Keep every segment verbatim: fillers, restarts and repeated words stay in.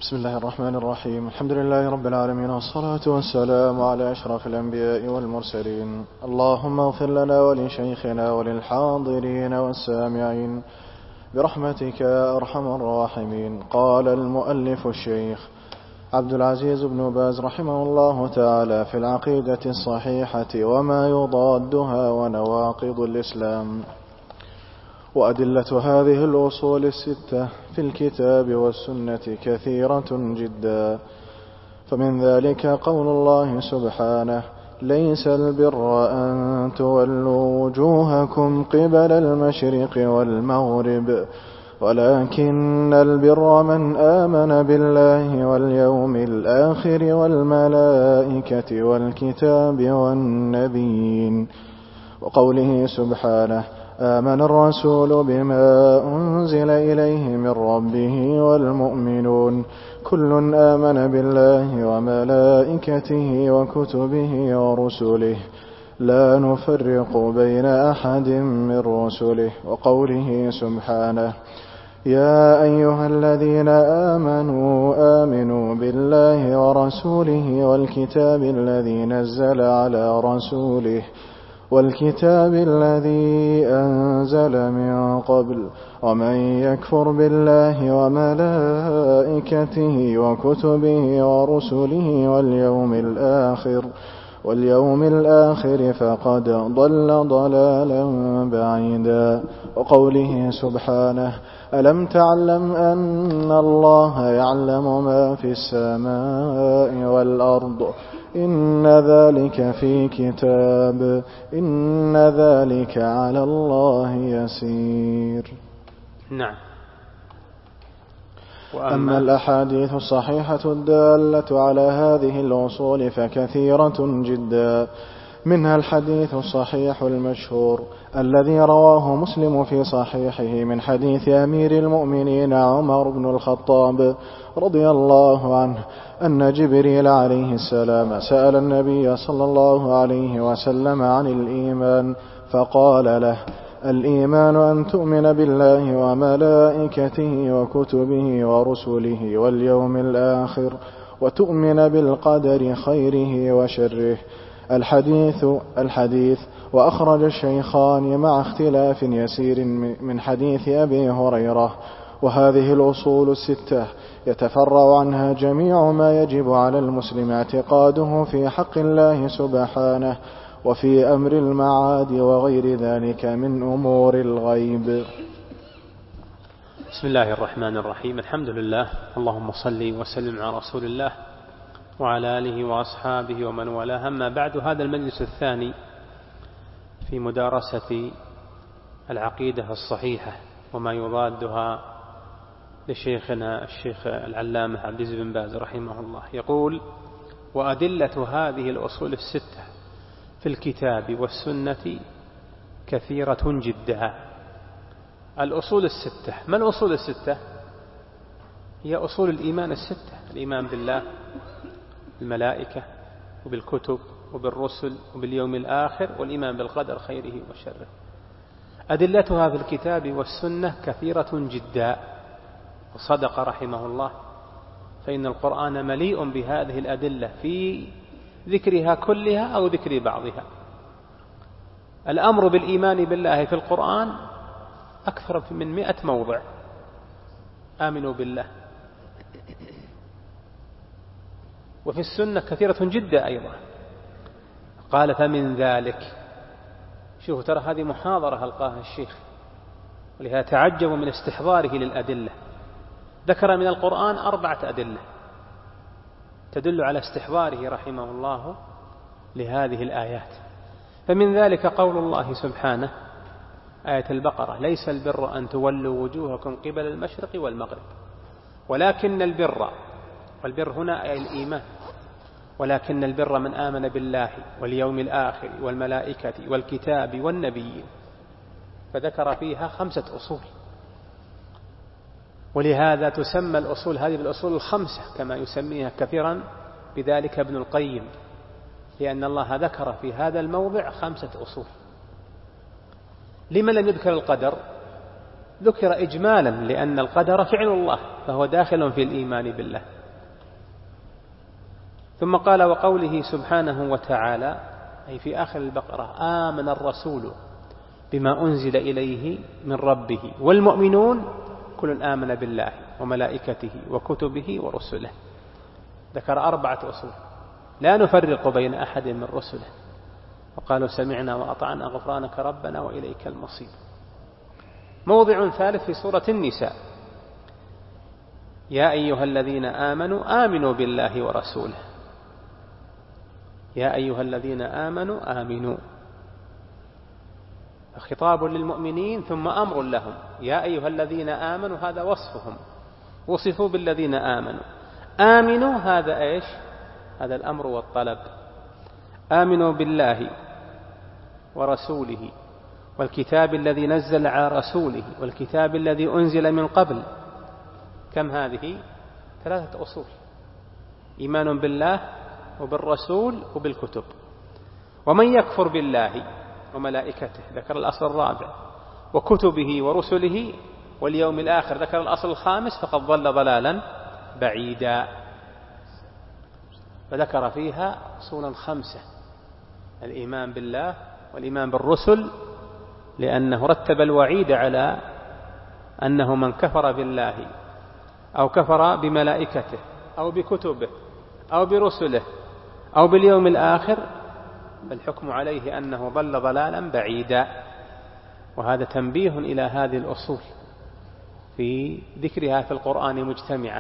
بسم الله الرحمن الرحيم. الحمد لله رب العالمين، والصلاة والسلام على أشرف الأنبياء والمرسلين. اللهم اغفر لنا ولشيخنا وللحاضرين والسامعين برحمتك يا أرحم الراحمين. قال المؤلف الشيخ عبد العزيز بن باز رحمه الله تعالى في العقيدة الصحيحة وما يضادها ونواقض الإسلام: وأدلة هذه الأصول الستة في الكتاب والسنة كثيرة جدا، فمن ذلك قول الله سبحانه: ليس البر أن تولوا وجوهكم قبل المشرق والمغرب ولكن البر من آمن بالله واليوم الآخر والملائكة والكتاب والنبيين. وقوله سبحانه: آمن الرسول بما أنزل إليه من ربه والمؤمنون كل آمن بالله وملائكته وكتبه ورسله لا نفرق بين أحد من رسله. وقوله سبحانه: يا أيها الذين آمنوا آمنوا بالله ورسوله والكتاب الذي نزل على رسوله والكتاب الذي أنزل من قبل ومن يكفر بالله وملائكته وكتبه ورسله واليوم الآخر واليوم الآخر فقد ضل ضلالا بعيدا. وقوله سبحانه: ألم تعلم أن الله يعلم ما في السماء والأرض إن ذلك في كتاب إن ذلك على الله يسير. نعم. أما الأحاديث الصحيحة الدالة على هذه الأصول فكثيرة جدا، منها الحديث الصحيح المشهور الذي رواه مسلم في صحيحه من حديث أمير المؤمنين عمر بن الخطاب رضي الله عنه أن جبريل عليه السلام سأل النبي صلى الله عليه وسلم عن الإيمان فقال له: الإيمان أن تؤمن بالله وملائكته وكتبه ورسله واليوم الآخر وتؤمن بالقدر خيره وشره. الحديث الحديث وأخرج الشيخان مع اختلاف يسير من حديث أبي هريرة. وهذه الأصول الستة يتفرع عنها جميع ما يجب على المسلم اعتقاده في حق الله سبحانه وفي أمر المعاد وغير ذلك من أمور الغيب. بسم الله الرحمن الرحيم. الحمد لله، اللهم صل وسلم على رسول الله وعلى آله وأصحابه ومن والاه. أما بعد، هذا المجلس الثاني في مدارسة العقيدة الصحيحة وما يضادها لشيخنا الشيخ العلامة عبد العزيز بن باز رحمه الله. يقول: وأدلة هذه الأصول الستة في الكتاب والسنة كثيرة جدا. الأصول الستة، ما الأصول الستة؟ هي أصول الإيمان الستة: الإيمان بالله بالملائكة وبالكتب وبالرسل وباليوم الآخر والإيمان بالقدر خيره وشره. أدلتها في الكتاب والسنة كثيرة جدا، وصدق رحمه الله، فإن القرآن مليء بهذه الأدلة في ذكرها كلها أو ذكر بعضها. الأمر بالإيمان بالله في القرآن أكثر من مئة موضع: آمنوا بالله. وفي السنة كثيرة جدا أيضا. قال: فمن ذلك. شوفوا، ترى هذه محاضرة ألقاها الشيخ، ولهذا تعجب من استحضاره للأدلة. ذكر من القرآن أربعة أدلة تدل على استحضاره رحمه الله لهذه الآيات. فمن ذلك قول الله سبحانه، آية البقرة: ليس البر أن تولوا وجوهكم قبل المشرق والمغرب ولكن البر، والبر هنا أي الإيمان، ولكن البر من آمن بالله واليوم الآخر والملائكة والكتاب والنبيين. فذكر فيها خمسة أصول، ولهذا تسمى الأصول هذه بالأصول الخمسة كما يسميها كثيرا بذلك ابن القيم، لأن الله ذكر في هذا الموضع خمسة أصول. لما لم يذكر القدر؟ ذكر إجمالا لأن القدر فعل الله فهو داخل في الإيمان بالله. ثم قال وقوله سبحانه وتعالى أي في آخر البقرة آمن الرسول بما أنزل إليه من ربه والمؤمنون كل آمن بالله وملائكته وكتبه ورسله. ذكر أربعة أصول لا نفرق بين أحد من رسله وقالوا سمعنا وأطعنا غفرانك ربنا وإليك المصير. موضع ثالث في سورة النساء يا أيها الذين آمنوا آمنوا بالله ورسوله. يا أيها الذين آمنوا آمنوا خطاب للمؤمنين ثم أمر لهم. يا أيها الذين آمنوا هذا وصفهم وصفوا بالذين آمنوا. آمنوا هذا إيش؟ هذا الأمر والطلب. آمنوا بالله ورسوله والكتاب الذي نزل على رسوله والكتاب الذي أنزل من قبل. كم هذه؟ ثلاثة أصول: إيمان بالله وبالرسول وبالكتب. ومن يكفر بالله وملائكته ذكر الأصل الرابع، وكتبه ورسله واليوم الآخر ذكر الأصل الخامس، فقد ضل ضلالا بعيدا. فذكر فيها أصولا خمسة: الإيمان بالله والإيمان بالرسل، لأنه رتب الوعيد على أنه من كفر بالله أو كفر بملائكته أو بكتبه أو برسله أو باليوم الآخر فالحكم عليه أنه ضل ضلالا بعيدا. وهذا تنبيه إلى هذه الأصول في ذكرها في القرآن مجتمعة.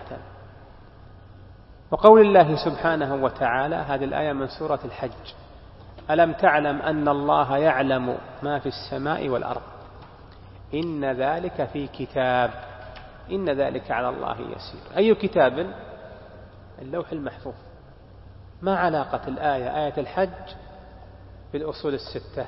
وقول الله سبحانه وتعالى، هذه الآية من سورة الحج: ألم تعلم أن الله يعلم ما في السماء والأرض إن ذلك في كتاب إن ذلك على الله يسير. أي كتاب؟ اللوح المحفوظ. ما علاقة الآية آية الحج بالأصول الستة؟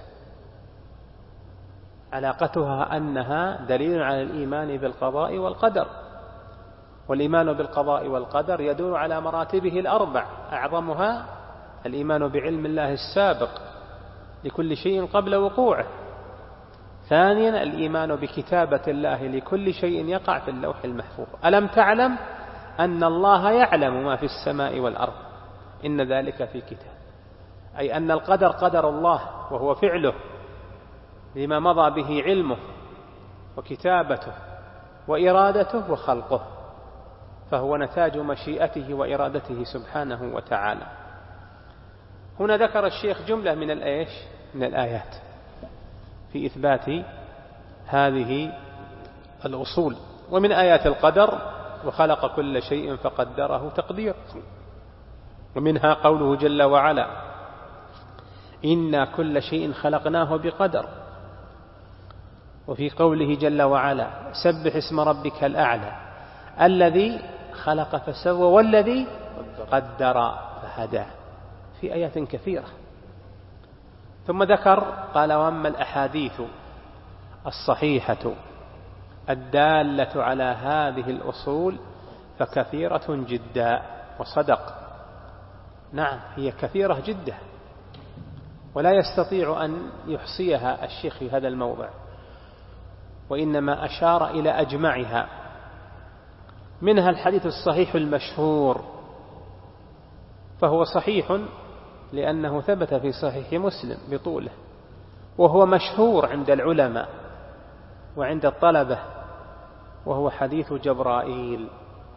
علاقتها أنها دليل على الإيمان بالقضاء والقدر، والإيمان بالقضاء والقدر يدور على مراتبه الأربع، أعظمها الإيمان بعلم الله السابق لكل شيء قبل وقوعه. ثانيا الإيمان بكتابة الله لكل شيء يقع في اللوح المحفوظ. ألم تعلم أن الله يعلم ما في السماء والأرض إن ذلك في كتاب، أي أن القدر قدر الله وهو فعله لما مضى به علمه وكتابته وإرادته وخلقه، فهو نتاج مشيئته وإرادته سبحانه وتعالى. هنا ذكر الشيخ جملة من الآيش من الآيات في إثبات هذه الأصول. ومن آيات القدر: وخلق كل شيء فقدره تقدير. ومنها قوله جل وعلا: إنا كل شيء خلقناه بقدر. وفي قوله جل وعلا: سبح اسم ربك الأعلى الذي خلق فسوى والذي قدر فهدى، في آيات كثيرة. ثم ذكر قال: وأما الأحاديث الصحيحة الدالة على هذه الأصول فكثيرة جدا. وصدق، نعم هي كثيرة جدا، ولا يستطيع أن يحصيها الشيخ في هذا الموضع، وإنما أشار إلى أجمعها. منها الحديث الصحيح المشهور، فهو صحيح لأنه ثبت في صحيح مسلم بطوله، وهو مشهور عند العلماء وعند الطلبة، وهو حديث جبرائيل.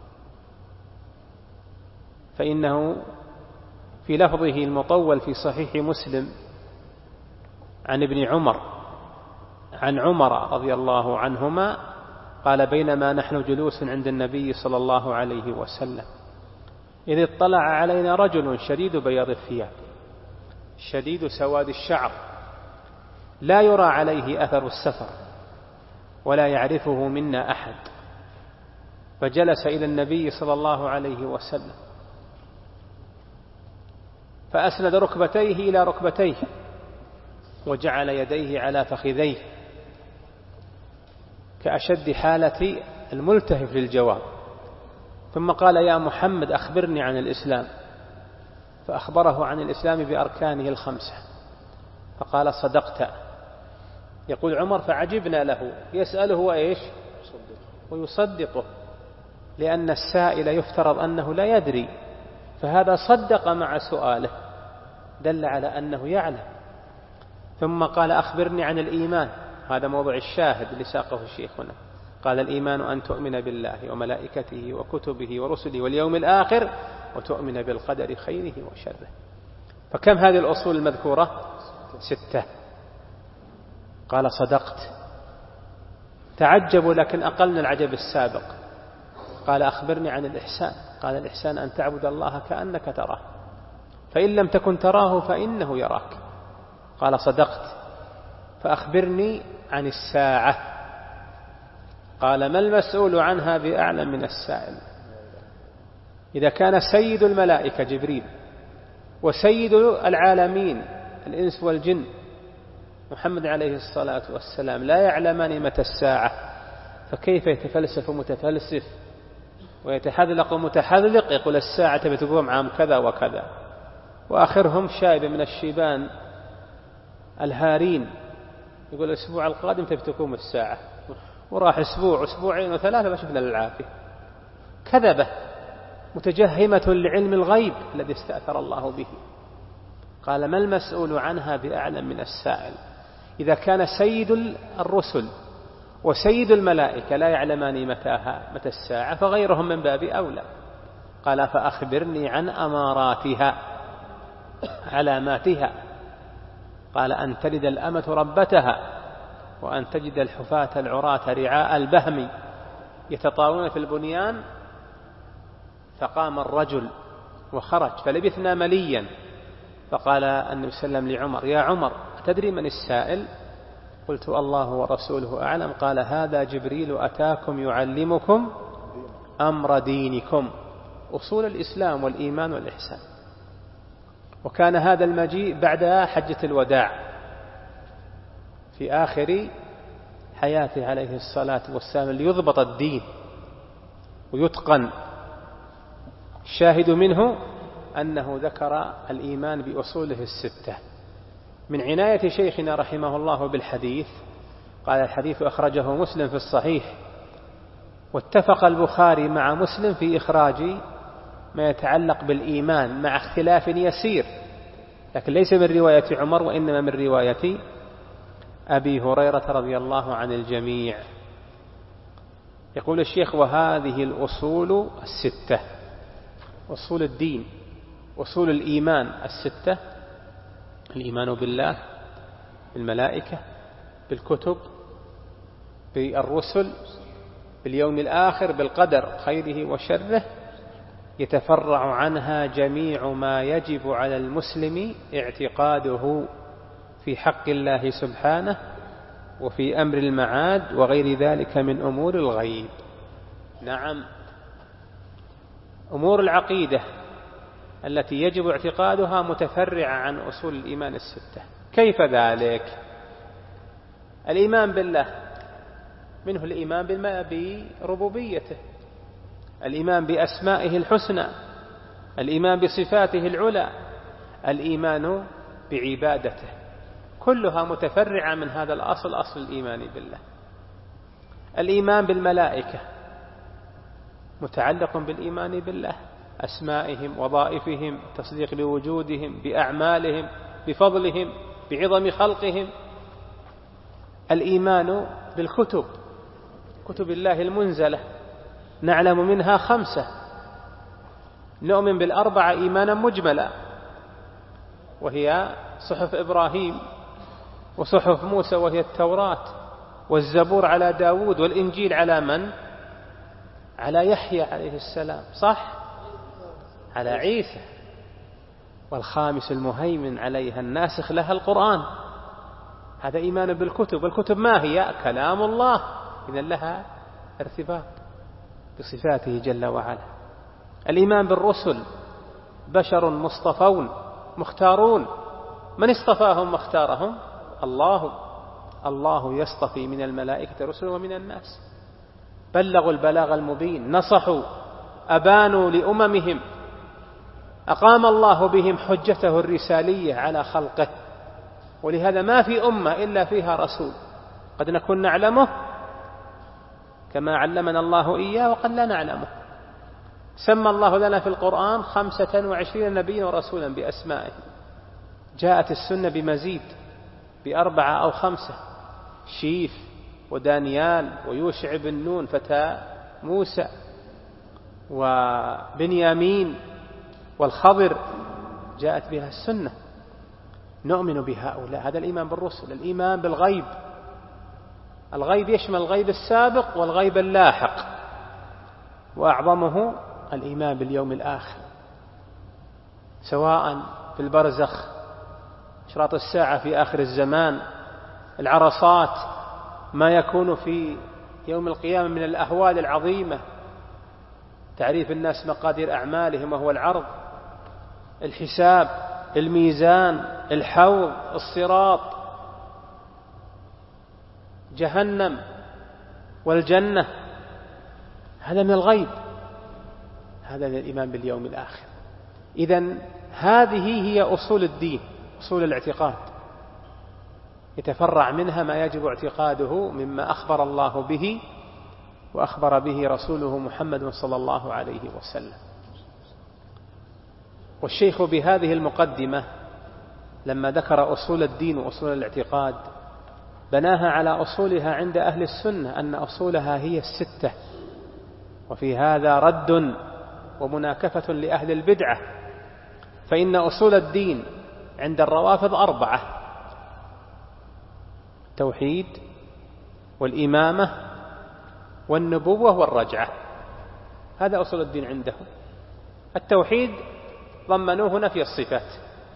فإنه في لفظه المطول في صحيح مسلم عن ابن عمر عن عمر رضي الله عنهما قال: بينما نحن جلوس عند النبي صلى الله عليه وسلم إذ اطلع علينا رجل شديد بياض الثياب شديد سواد الشعر لا يرى عليه أثر السفر ولا يعرفه منا أحد، فجلس إلى النبي صلى الله عليه وسلم فأسند ركبتيه إلى ركبتيه وجعل يديه على فخذيه كأشد حالة الملتهف للجواب، ثم قال: يا محمد أخبرني عن الإسلام، فأخبره عن الإسلام بأركانه الخمسة، فقال: صدقت. يقول عمر: فعجبنا له يسأله إيش ويصدقه، لأن السائل يفترض أنه لا يدري، فهذا صدق مع سؤاله دل على أنه يعلم. ثم قال أخبرني عن الإيمان، هذا موضع الشاهد اللي ساقه الشيخ هنا. قال الإيمان أن تؤمن بالله وملائكته وكتبه ورسله واليوم الآخر وتؤمن بالقدر خيره وشره. فكم هذه الأصول المذكورة؟ ستة. قال صدقت. تعجبوا لكن أقل من العجب السابق. قال أخبرني عن الإحسان. قال الإحسان أن تعبد الله كأنك تراه، فإن لم تكن تراه فإنه يراك. قال صدقت. فأخبرني عن الساعة. قال ما المسؤول عنها بأعلم من السائل. إذا كان سيد الملائكة جبريل وسيد العالمين الإنس والجن محمد عليه الصلاة والسلام لا يعلمان متى الساعة، فكيف يتفلسف متفلسف ويتحذلق متحذلق يقول الساعة بتقوم عام كذا وكذا، وآخرهم شايب من الشيبان الهارين يقول الأسبوع القادم تقوم الساعة، وراح أسبوع أسبوعين وثلاثة ما شفنا العافية. كذبة متجهمة لعلم الغيب الذي استأثر الله به. قال ما المسؤول عنها بأعلم من السائل. إذا كان سيد الرسل وسيد الملائكة لا يعلمان متاها متى الساعة فغيرهم من باب أولى. قال فأخبرني عن أماراتها علاماتها. قال أن تلد الأمة ربتها وأن تجد الحفاة العراة رعاء البهم يتطاولون في البنيان. فقام الرجل وخرج فلبثنا مليا، فقال النبي صلى الله عليه وسلم لعمر يا عمر أتدري من السائل؟ قلت الله ورسوله أعلم. قال هذا جبريل أتاكم يعلمكم أمر دينكم، أصول الإسلام والإيمان والإحسان. وكان هذا المجيء بعد حجة الوداع في آخر حياته عليه الصلاة والسلام ليضبط الدين ويتقن. الشاهد منه أنه ذكر الإيمان بأصوله الستة. من عناية شيخنا رحمه الله بالحديث قال الحديث أخرجه مسلم في الصحيح، واتفق البخاري مع مسلم في إخراج ما يتعلق بالإيمان مع اختلاف يسير، لكن ليس من رواية عمر وإنما من رواية أبي هريرة رضي الله عن الجميع. يقول الشيخ وهذه الأصول الستة، أصول الدين أصول الإيمان الستة: الإيمان بالله، بالملائكة، بالكتب، بالرسل، باليوم الآخر، بالقدر خيره وشره. يتفرع عنها جميع ما يجب على المسلم اعتقاده في حق الله سبحانه وفي أمر المعاد وغير ذلك من أمور الغيب. نعم، أمور العقيدة التي يجب اعتقادها متفرعة عن أصول الإيمان الستة. كيف ذلك؟ الإيمان بالله منه الإيمان بربوبيته، الإيمان بأسمائه الحسنى، الإيمان بصفاته العلى، الإيمان بعبادته، كلها متفرعة من هذا الأصل، أصل الإيمان بالله. الإيمان بالملائكة متعلق بالإيمان بالله، أسمائهم، وظائفهم، تصديق بوجودهم، بأعمالهم، بفضلهم، بعظم خلقهم. الإيمان بالكتب، كتب الله المنزلة، نعلم منها خمسة، نؤمن بالأربعة إيمانا مجملا، وهي صحف إبراهيم وصحف موسى وهي التوراة، والزبور على داود، والإنجيل على من؟ على يحيى عليه السلام، صح؟ على عيسى. والخامس المهيمن عليها الناسخ لها القرآن. هذا إيمان بالكتب. والكتب ما هي؟ كلام الله، إذن لها ارتباط بصفاته جل وعلا. الإيمان بالرسل، بشر مصطفون مختارون، من اصطفاهم واختارهم؟ الله. الله يصطفي من الملائكة رسل ومن الناس. بلغوا البلاغ المبين، نصحوا، أبانوا لأممهم، أقام الله بهم حجته الرسالية على خلقه. ولهذا ما في أمة إلا فيها رسول، قد نكون نعلمه كما علمنا الله إياه وقد لا نعلمه. سمى الله لنا في القرآن خمسة وعشرين نبيا ورسولا بأسمائه، جاءت السنة بمزيد بأربعة أو خمسة: شيف ودانيال ويوشع بن نون فتى موسى وبنيامين والخضر، جاءت بها السنة. نؤمن بهؤلاء، هذا الإيمان بالرسل. الإيمان بالغيب، الغيب يشمل الغيب السابق والغيب اللاحق، وأعظمه الإيمان باليوم الآخر، سواء في البرزخ، أشراط الساعة في آخر الزمان، العرصات، ما يكون في يوم القيامة من الأهوال العظيمة، تعريف الناس مقادير أعمالهم وهو العرض، الحساب، الميزان، الحوض، الصراط، جهنم والجنة. هذا من الغيب، هذا من الإيمان باليوم الآخر. إذن هذه هي أصول الدين، أصول الاعتقاد، يتفرع منها ما يجب اعتقاده مما أخبر الله به وأخبر به رسوله محمد صلى الله عليه وسلم. والشيخ بهذه المقدمة لما ذكر أصول الدين وأصول الاعتقاد بناها على أصولها عند أهل السنة، أن أصولها هي الستة، وفي هذا رد ومناكفة لأهل البدعة، فإن أصول الدين عند الروافض أربعة: التوحيد والإمامة والنبوة والرجعة، هذا أصول الدين عندهم. التوحيد ضمنوه نفي الصفات،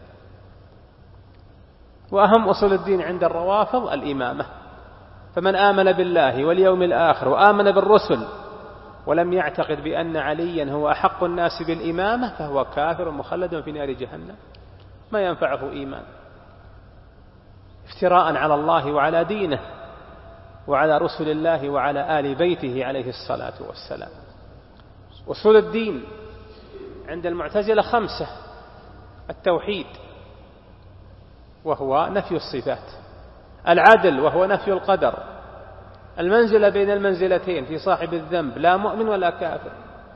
وأهم أصول الدين عند الروافض الإمامة، فمن آمن بالله واليوم الآخر وآمن بالرسل ولم يعتقد بأن عليا هو أحق الناس بالإمامة فهو كافر مخلد في نار جهنم، ما ينفعه إيمان، افتراء على الله وعلى دينه وعلى رسل الله وعلى آل بيته عليه الصلاة والسلام. أصول الدين عند المعتزلة خمسة: التوحيد وهو نفي الصفات، العدل وهو نفي القدر، المنزلة بين المنزلتين في صاحب الذنب، لا مؤمن ولا كافر،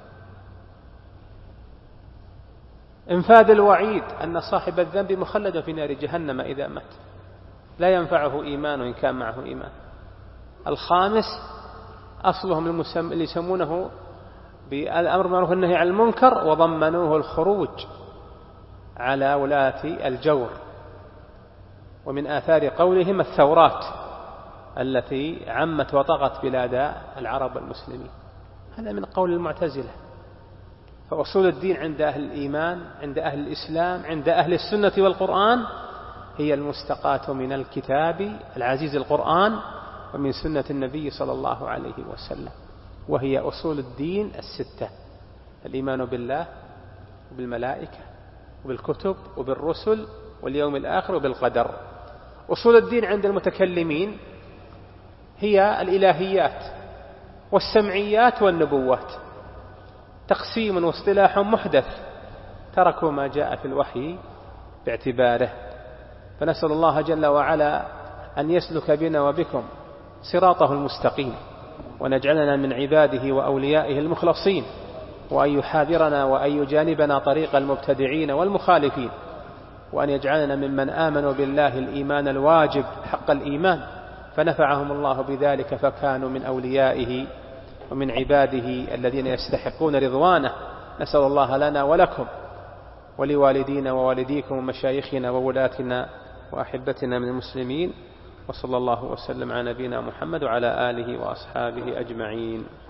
انفاذ الوعيد أن صاحب الذنب مخلد في نار جهنم إذا مات، لا ينفعه إيمان إن كان معه إيمان. الخامس أصلهم اللي يسمونه بالأمر بالمعروف والنهي عن المنكر، وضمنوه الخروج على ولاة الجور، ومن آثار قولهم الثورات التي عمت وطغت بلاد العرب والمسلمين، هذا من قول المعتزلة. فأصول الدين عند أهل الإيمان، عند أهل الإسلام، عند أهل السنة والقرآن هي المستقاة من الكتاب العزيز القرآن ومن سنة النبي صلى الله عليه وسلم، وهي أصول الدين الستة: الإيمان بالله وبالملائكة وبالكتب وبالرسل واليوم الآخر وبالقدر. أصول الدين عند المتكلمين هي الإلهيات والسمعيات والنبوات، تقسيم واصطلاح محدث تركوا ما جاء في الوحي باعتباره. فنسأل الله جل وعلا أن يسلك بنا وبكم صراطه المستقيم، ونجعلنا من عباده وأوليائه المخلصين، وأن يحاذرنا وأن يجانبنا طريق المبتدعين والمخالفين، وأن يجعلنا ممن آمنوا بالله الإيمان الواجب حق الإيمان فنفعهم الله بذلك فكانوا من أوليائه ومن عباده الذين يستحقون رضوانه. نسأل الله لنا ولكم ولوالدينا ووالديكم ومشايخنا وولاتنا وأحبتنا من المسلمين، وصلى الله وسلم على نبينا محمد وعلى آله وأصحابه أجمعين.